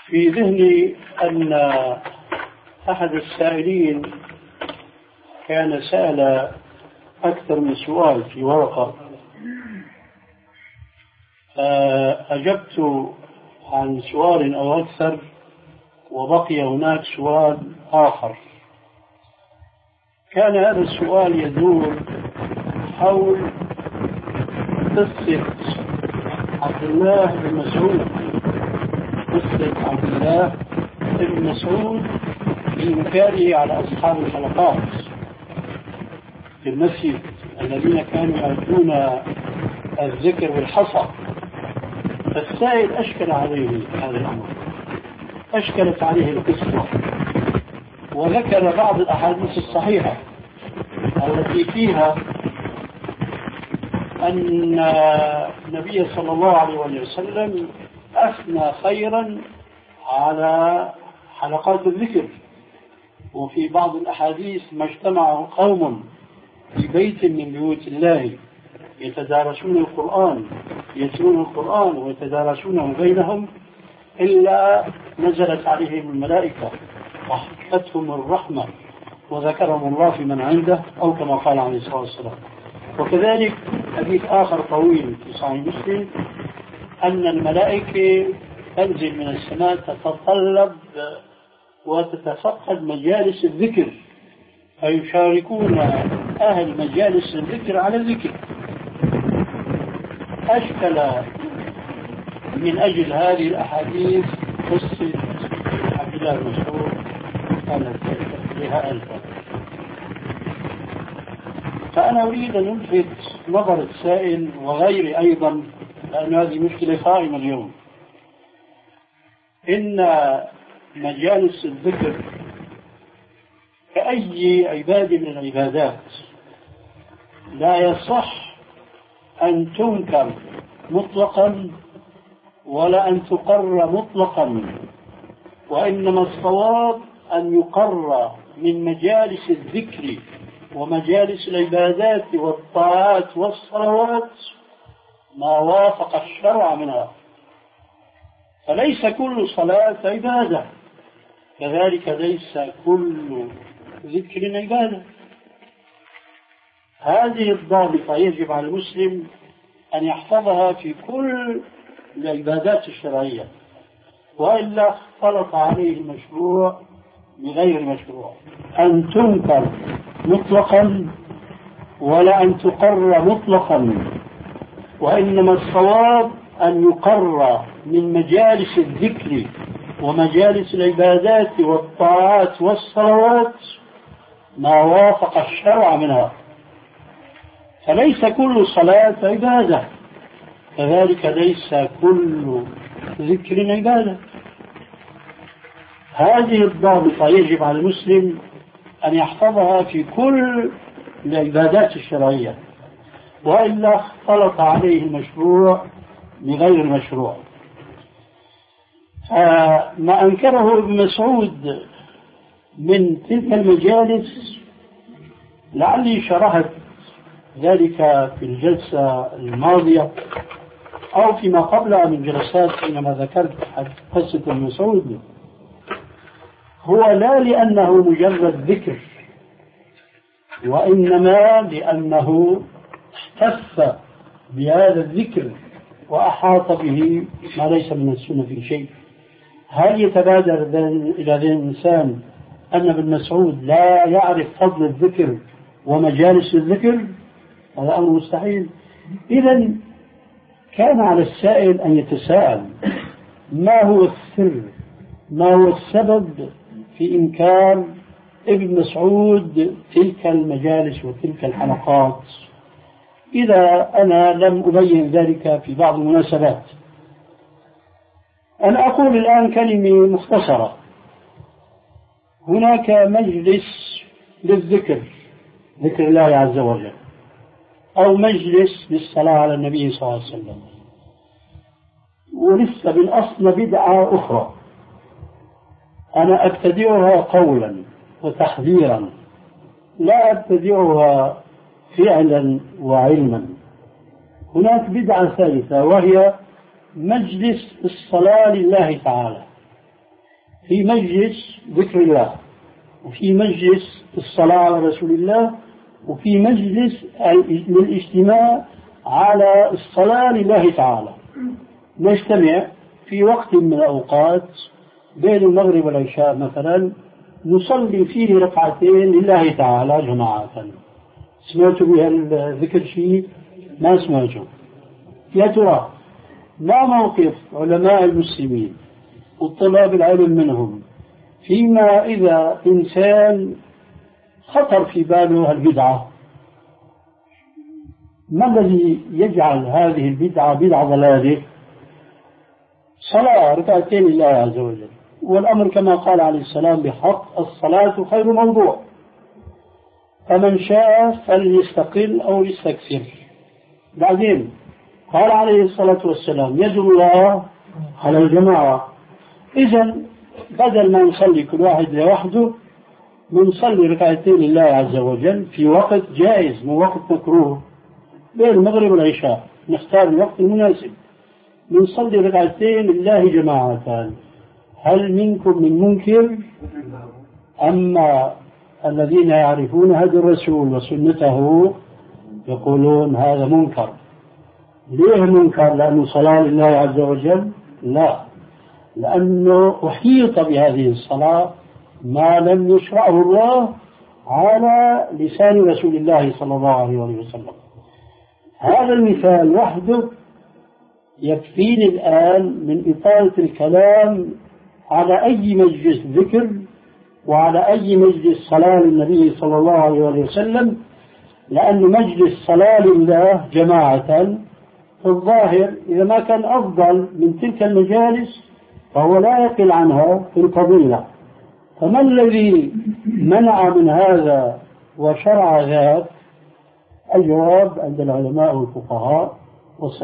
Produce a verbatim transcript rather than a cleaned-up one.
في ذهني أن أحد السائلين كان سأل أكثر من سؤال في ورقة، فأجبت عن سؤال أو أكثر وبقي هناك سؤال آخر. كان هذا السؤال يدور حول قصة عبد الله بن مسعود قصة عبد الله بن مسعود بإنكاره على أصحاب الحلقات في المسجد الذين كانوا يؤدون الذكر بالحصى. فالسائل أشكل عليه هذا الأمر، أشكلت عليه القصة، وذكر بعض الأحاديث الصحيحة التي فيها أن النبي صلى الله عليه وسلم أثنى خيرا على حلقات الذكر. وفي بعض الأحاديث ما اجتمع قوم في بيت من بيوت الله يتدارسون القرآن يتلون القرآن ويتدارسونه بينهم إلا نزلت عليهم الملائكة وحفتهم الرحمة وذكرهم الله في من عنده، أو كما قال عليه الصلاة والسلام. وكذلك حديث آخر طويل في صحيح مسلم أن الملائكة تنزل من السماء تتطلب وتتفقد مجالس الذكر، فيشاركون أهل مجالس الذكر على الذكر. أشكل من أجل هذه الأحاديث قصة عبد الله بن مسعود كانت لها ألفا. فأنا أريد أن ألفت نظر السائل وغيري أيضا، لأن هذه مشكلة قائمة اليوم، إن مجالس الذكر كأي عبادة من العبادات لا يصح أن تنكر مطلقا ولا أن تقر مطلقا، وإنما الصواب أن يقر من مجالس الذكر ومجالس العبادات والطاعات والصلوات ما وافق الشرع منها. فليس كل صلاة عبادة، كذلك ليس كل ذكر عبادة. هذه الضابطة يجب على المسلم أن يحفظها في كل العبادات الشرعية، وإلا اختلط عليه المشروع بغير المشروع. أن تنكر مطلقا ولا أن تقر مطلقا، وإنما الصواب أن يقر من مجالس الذكر ومجالس العبادات والطاعات والصلوات ما وافق الشرع منها. فليس كل صلاة عبادة، كذلك ليس كل ذكر عبادة. هذه الضابطة يجب على المسلم أن يحفظها في كل العبادات الشرعية، وإلا اختلط عليه المشروع بغير المشروع. ما أنكره ابن مسعود من تلك المجالس لعلي شرحت ذلك في الجلسة الماضية أو فيما قبلها من جلسات حينما ذكرت قصة ابن مسعود. هو لا لأنه مجرد ذكر، وإنما لأنه احتف بهذا الذكر وأحاط به ما ليس من السنة في شيء. هل يتبادر إلى ذهن الإنسان أن ابن مسعود لا يعرف فضل الذكر ومجالس الذكر؟ هذا أمر مستحيل. إذن كان على السائل أن يتساءل ما هو السر، ما هو السبب في إنكار ابن مسعود تلك المجالس وتلك الحلقات، إذا أنا لم أبين ذلك في بعض المناسبات. أنا أقول الآن كلمة مختصرة. هناك مجلس للذكر، ذكر الله عز وجل، أو مجلس للصلاة على النبي صلى الله عليه وسلم، ولسه بالأصل بدعة أخرى أنا أبتدعها قولا وتحذيرا، لا أبتدعها فعلا وعلما. هناك بدعة ثالثة وهي مجلس الصلاة لله تعالى، في مجلس ذكر الله، وفي مجلس الصلاة على رسول الله، وفي مجلس للاجتماع على الصلاة لله تعالى. نجتمع في وقت من الأوقات بين المغرب والعشاء مثلا، نصلي فيه ركعتين لله تعالى جماعة. سمعتوا بهالذكر شيء؟ ما سمعتوا؟ يا ترى ما موقف علماء المسلمين والطلاب العلم منهم فيما إذا إنسان خطر في باله البدعة؟ ما الذي يجعل هذه البدعة بدعة ضلالة؟ صلاة ركعتين لله عز وجل، والأمر كما قال عليه السلام بحق: الصلاة خير موضوع، فمن شاء فليستقل أو يستكثر. بعدين قال عليه الصلاة والسلام: يد الله على الجماعة. إذا بدل ما نصلي كل واحد لوحده، نصلي ركعتين لله عز وجل في وقت جائز مو وقت مكروه، بين المغرب والعشاء نختار الوقت المناسب، نصلي ركعتين لله جماعة. هل منكم من منكر؟ أما الذين يعرفون هدي الرسول وسنته يقولون هذا منكر. ليه منكر؟ لأنه صلاة لله عز وجل؟ لا، لأنه أحيط بهذه الصلاة ما لم يشرعه الله على لسان رسول الله صلى الله عليه وسلم. هذا المثال وحده يكفيني الآن من إطالة الكلام على أي مجلس ذكر وعلى أي مجلس صلاة للنبي صلى الله عليه وسلم، لأن مجلس صلاة لله جماعة في الظاهر إذا ما كان أفضل من تلك المجالس فهو لا يقل عنها في الفضيلة. فما الذي منع من هذا وشرع ذاك؟ الجواب عند العلماء والفقهاء.